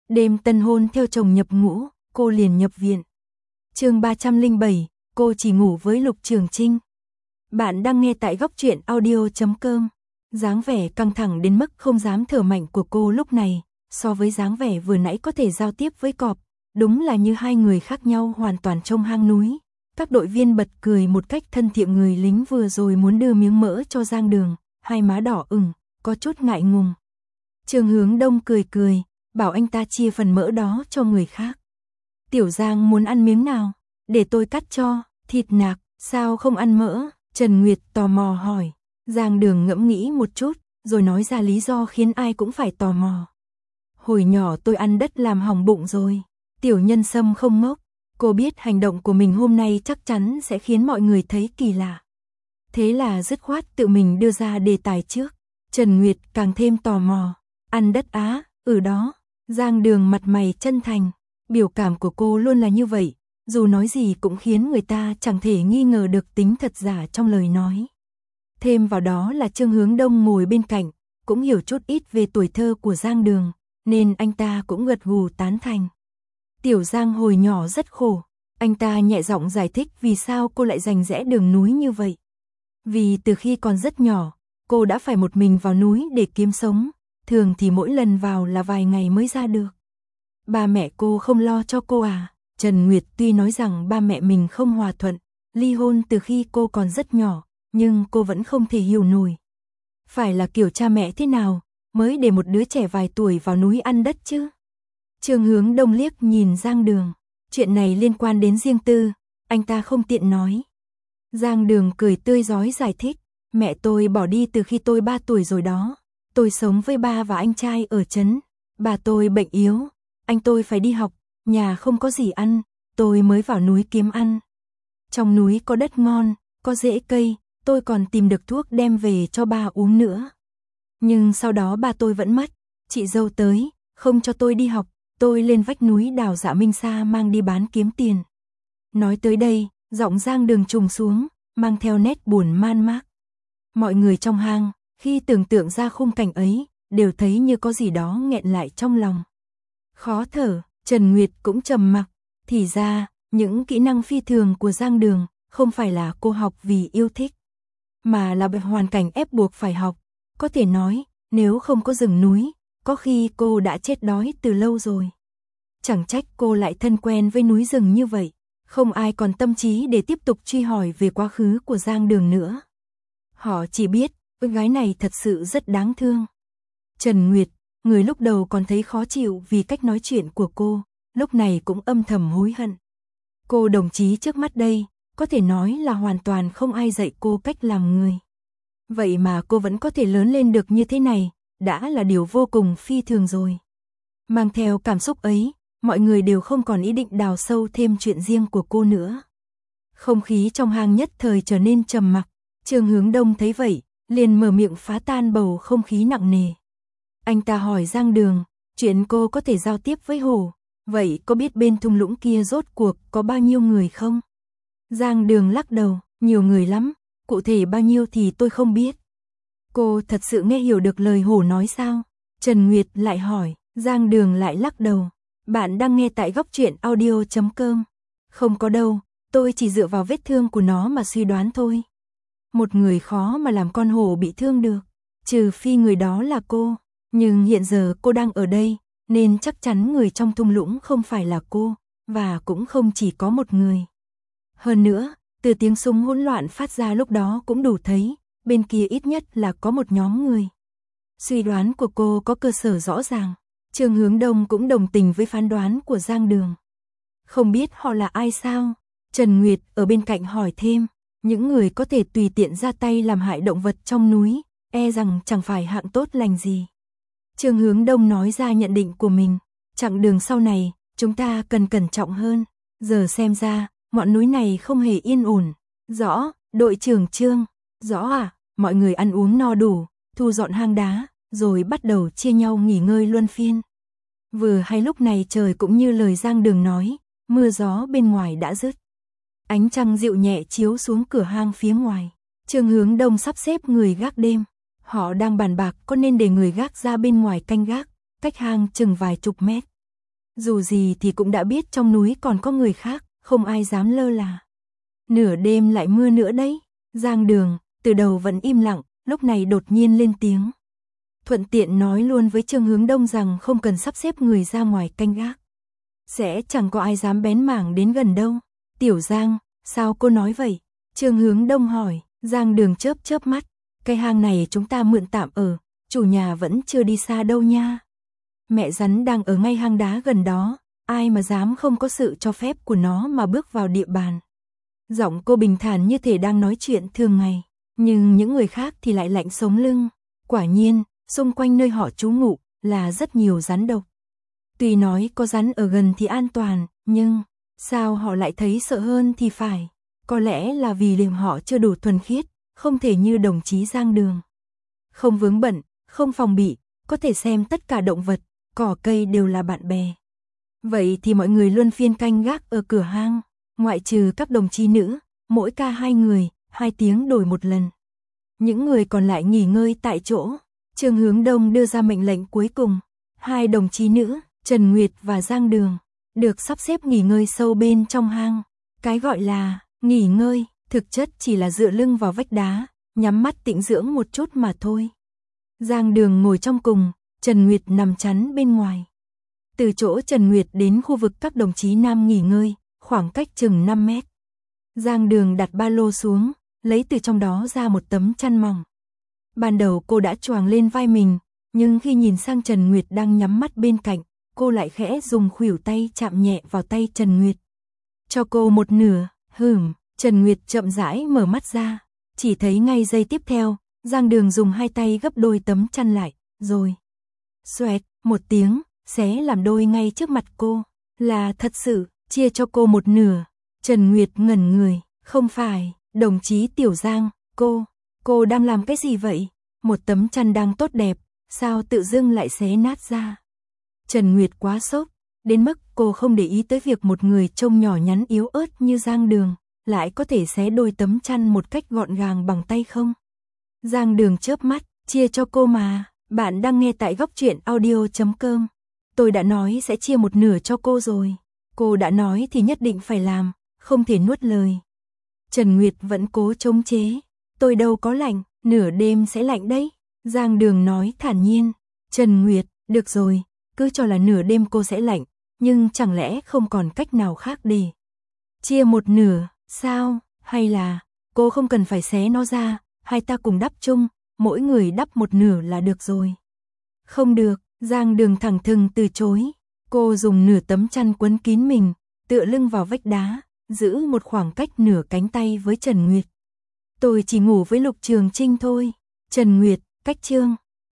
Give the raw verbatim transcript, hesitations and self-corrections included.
Đêm tân hôn theo chồng nhập ngũ, cô liền nhập viện. Chương ba trăm lẻ bảy, cô chỉ ngủ với Lục Trường Trinh. Bạn đang nghe tại góc truyện audio chấm com. Dáng vẻ căng thẳng đến mức không dám thở mạnh của cô lúc này, so với dáng vẻ vừa nãy có thể giao tiếp với cọp, đúng là như hai người khác nhau hoàn toàn trong hang núi. Các đội viên bật cười một cách thân thiện, người lính vừa rồi muốn đưa miếng mỡ cho Giang Đường, hai má đỏ ửng, có chút ngại ngùng. Trương Hướng Đông cười cười, bảo anh ta chia phần mỡ đó cho người khác. Tiểu Giang muốn ăn miếng nào? Để tôi cắt cho. Thịt nạc, sao không ăn mỡ? Trần Nguyệt tò mò hỏi. Giang Đường ngẫm nghĩ một chút, rồi nói ra lý do khiến ai cũng phải tò mò. Hồi nhỏ tôi ăn đất làm hỏng bụng rồi. Tiểu Nhân Sâm không ngốc, cô biết hành động của mình hôm nay chắc chắn sẽ khiến mọi người thấy kỳ lạ. Thế là dứt khoát tự mình đưa ra đề tài trước. Trần Nguyệt càng thêm tò mò. Ăn đất á? Ừ đó. Giang Đường mặt mày chân thành, biểu cảm của cô luôn là như vậy, dù nói gì cũng khiến người ta chẳng thể nghi ngờ được tính thật giả trong lời nói. Thêm vào đó là Trương Hướng Đông ngồi bên cạnh, cũng hiểu chút ít về tuổi thơ của Giang Đường, nên anh ta cũng gật gù tán thành. Tiểu Giang hồi nhỏ rất khổ, anh ta nhẹ giọng giải thích vì sao cô lại giành rẽ đường núi như vậy. Vì từ khi còn rất nhỏ, cô đã phải một mình vào núi để kiếm sống, thường thì mỗi lần vào là vài ngày mới ra được. Ba mẹ cô không lo cho cô à? Trần Nguyệt tuy nói rằng ba mẹ mình không hòa thuận, ly hôn từ khi cô còn rất nhỏ, nhưng cô vẫn không thể hiểu nổi. Phải là kiểu cha mẹ thế nào mới để một đứa trẻ vài tuổi vào núi ăn đất chứ? Trương Hướng Đông liếc nhìn Giang Đường, chuyện này liên quan đến riêng tư, anh ta không tiện nói. Giang Đường cười tươi rói giải thích, mẹ tôi bỏ đi từ khi tôi ba tuổi rồi đó. Tôi sống với ba và anh trai ở trấn, bà tôi bệnh yếu, anh tôi phải đi học, nhà không có gì ăn, tôi mới vào núi kiếm ăn. Trong núi có đất ngon, có rễ cây, tôi còn tìm được thuốc đem về cho ba uống nữa. Nhưng sau đó ba tôi vẫn mất, chị dâu tới, không cho tôi đi học, tôi lên vách núi đào dạ minh sa mang đi bán kiếm tiền. Nói tới đây, giọng Giang Đường trùng xuống, mang theo nét buồn man mác. Mọi người trong hang, khi tưởng tượng ra khung cảnh ấy, đều thấy như có gì đó nghẹn lại trong lòng. Khó thở, Trần Nguyệt cũng trầm mặc, thì ra, những kỹ năng phi thường của Giang Đường, không phải là cô học vì yêu thích, mà là bị hoàn cảnh ép buộc phải học. Có thể nói, nếu không có rừng núi, có khi cô đã chết đói từ lâu rồi. Chẳng trách cô lại thân quen với núi rừng như vậy, không ai còn tâm trí để tiếp tục truy hỏi về quá khứ của Giang Đường nữa. Họ chỉ biết, cô gái này thật sự rất đáng thương. Trần Nguyệt, người lúc đầu còn thấy khó chịu vì cách nói chuyện của cô, lúc này cũng âm thầm hối hận. Cô đồng chí trước mắt đây, có thể nói là hoàn toàn không ai dạy cô cách làm người. Vậy mà cô vẫn có thể lớn lên được như thế này, đã là điều vô cùng phi thường rồi. Mang theo cảm xúc ấy, mọi người đều không còn ý định đào sâu thêm chuyện riêng của cô nữa. Không khí trong hang nhất thời trở nên trầm mặc. Trương Hướng Đông thấy vậy, liền mở miệng phá tan bầu không khí nặng nề. Anh ta hỏi Giang Đường, chuyện cô có thể giao tiếp với hổ, vậy có biết bên thung lũng kia rốt cuộc có bao nhiêu người không? Giang Đường lắc đầu, nhiều người lắm, cụ thể bao nhiêu thì tôi không biết. Cô thật sự nghe hiểu được lời hổ nói sao? Trần Nguyệt lại hỏi, Giang Đường lại lắc đầu. Bạn đang nghe tại góc truyện audio chấm com. Không có đâu, tôi chỉ dựa vào vết thương của nó mà suy đoán thôi. Một người khó mà làm con hổ bị thương được, trừ phi người đó là cô. Nhưng hiện giờ cô đang ở đây, nên chắc chắn người trong thung lũng không phải là cô, và cũng không chỉ có một người. Hơn nữa, từ tiếng súng hỗn loạn phát ra lúc đó cũng đủ thấy, bên kia ít nhất là có một nhóm người. Suy đoán của cô có cơ sở rõ ràng. Trương Hướng Đông cũng đồng tình với phán đoán của Giang Đường. Không biết họ là ai sao? Trần Nguyệt ở bên cạnh hỏi thêm, những người có thể tùy tiện ra tay làm hại động vật trong núi, e rằng chẳng phải hạng tốt lành gì. Trương Hướng Đông nói ra nhận định của mình, chặng đường sau này, chúng ta cần cẩn trọng hơn, giờ xem ra, ngọn núi này không hề yên ổn. Rõ, đội trưởng Trương, rõ à, mọi người ăn uống no đủ, thu dọn hang đá, rồi bắt đầu chia nhau nghỉ ngơi luân phiên. Vừa hay lúc này trời cũng như lời Giang Đường nói, mưa gió bên ngoài đã dứt. Ánh trăng dịu nhẹ chiếu xuống cửa hang phía ngoài. Trương Hướng Đông sắp xếp người gác đêm. Họ đang bàn bạc có nên để người gác ra bên ngoài canh gác, cách hang chừng vài chục mét. Dù gì thì cũng đã biết trong núi còn có người khác, không ai dám lơ là. Nửa đêm lại mưa nữa đấy. Giang Đường, từ đầu vẫn im lặng, lúc này đột nhiên lên tiếng. Thuận tiện nói luôn với Trương Hướng Đông rằng không cần sắp xếp người ra ngoài canh gác. Sẽ chẳng có ai dám bén mảng đến gần đâu. Tiểu Giang, sao cô nói vậy? Trương Hướng Đông hỏi. Giang Đường chớp chớp mắt. Cái hang này chúng ta mượn tạm ở, chủ nhà vẫn chưa đi xa đâu nha. Mẹ rắn đang ở ngay hang đá gần đó, ai mà dám không có sự cho phép của nó mà bước vào địa bàn. Giọng cô bình thản như thể đang nói chuyện thường ngày, nhưng những người khác thì lại lạnh sống lưng. Quả nhiên, xung quanh nơi họ trú ngụ là rất nhiều rắn độc. Tuy nói có rắn ở gần thì an toàn, nhưng sao họ lại thấy sợ hơn thì phải. Có lẽ là vì liềm họ chưa đủ thuần khiết, không thể như đồng chí Giang Đường. Không vướng bận, không phòng bị, có thể xem tất cả động vật, cỏ cây đều là bạn bè. Vậy thì mọi người luân phiên canh gác ở cửa hang, ngoại trừ các đồng chí nữ, mỗi ca hai người, hai tiếng đổi một lần. Những người còn lại nghỉ ngơi tại chỗ. Trương Hướng Đông đưa ra mệnh lệnh cuối cùng. Hai đồng chí nữ, Trần Nguyệt và Giang Đường, được sắp xếp nghỉ ngơi sâu bên trong hang. Cái gọi là nghỉ ngơi, thực chất chỉ là dựa lưng vào vách đá, nhắm mắt tĩnh dưỡng một chút mà thôi. Giang Đường ngồi trong cùng, Trần Nguyệt nằm chắn bên ngoài. Từ chỗ Trần Nguyệt đến khu vực các đồng chí nam nghỉ ngơi, khoảng cách chừng năm mét. Giang Đường đặt ba lô xuống, lấy từ trong đó ra một tấm chăn mỏng. Ban đầu cô đã choàng lên vai mình, nhưng khi nhìn sang Trần Nguyệt đang nhắm mắt bên cạnh, cô lại khẽ dùng khuỷu tay chạm nhẹ vào tay Trần Nguyệt. Cho cô một nửa, hửm, Trần Nguyệt chậm rãi mở mắt ra, chỉ thấy ngay giây tiếp theo, Giang Đường dùng hai tay gấp đôi tấm chăn lại, rồi xoẹt, một tiếng, xé làm đôi ngay trước mặt cô, là thật sự, chia cho cô một nửa. Trần Nguyệt ngẩn người, không phải, đồng chí Tiểu Giang, cô, cô đang làm cái gì vậy? Một tấm chăn đang tốt đẹp, sao tự dưng lại xé nát ra? Trần Nguyệt quá sốc, đến mức cô không để ý tới việc một người trông nhỏ nhắn yếu ớt như Giang Đường, lại có thể xé đôi tấm chăn một cách gọn gàng bằng tay không? Giang Đường chớp mắt, chia cho cô mà, bạn đang nghe tại góc truyện audio chấm com. Tôi đã nói sẽ chia một nửa cho cô rồi. Cô đã nói thì nhất định phải làm, không thể nuốt lời. Trần Nguyệt vẫn cố chống chế. Tôi đâu có lạnh, nửa đêm sẽ lạnh đấy. Giang Đường nói thản nhiên. Trần Nguyệt, được rồi, cứ cho là nửa đêm cô sẽ lạnh, nhưng chẳng lẽ không còn cách nào khác để chia một nửa, sao? Hay là cô không cần phải xé nó ra, hai ta cùng đắp chung, mỗi người đắp một nửa là được rồi. Không được, Giang Đường thẳng thừng từ chối. Cô dùng nửa tấm chăn quấn kín mình, tựa lưng vào vách đá, giữ một khoảng cách nửa cánh tay với Trần Nguyệt. Tôi chỉ ngủ với Lục Trường Trinh thôi. Trần Nguyệt, cách chương.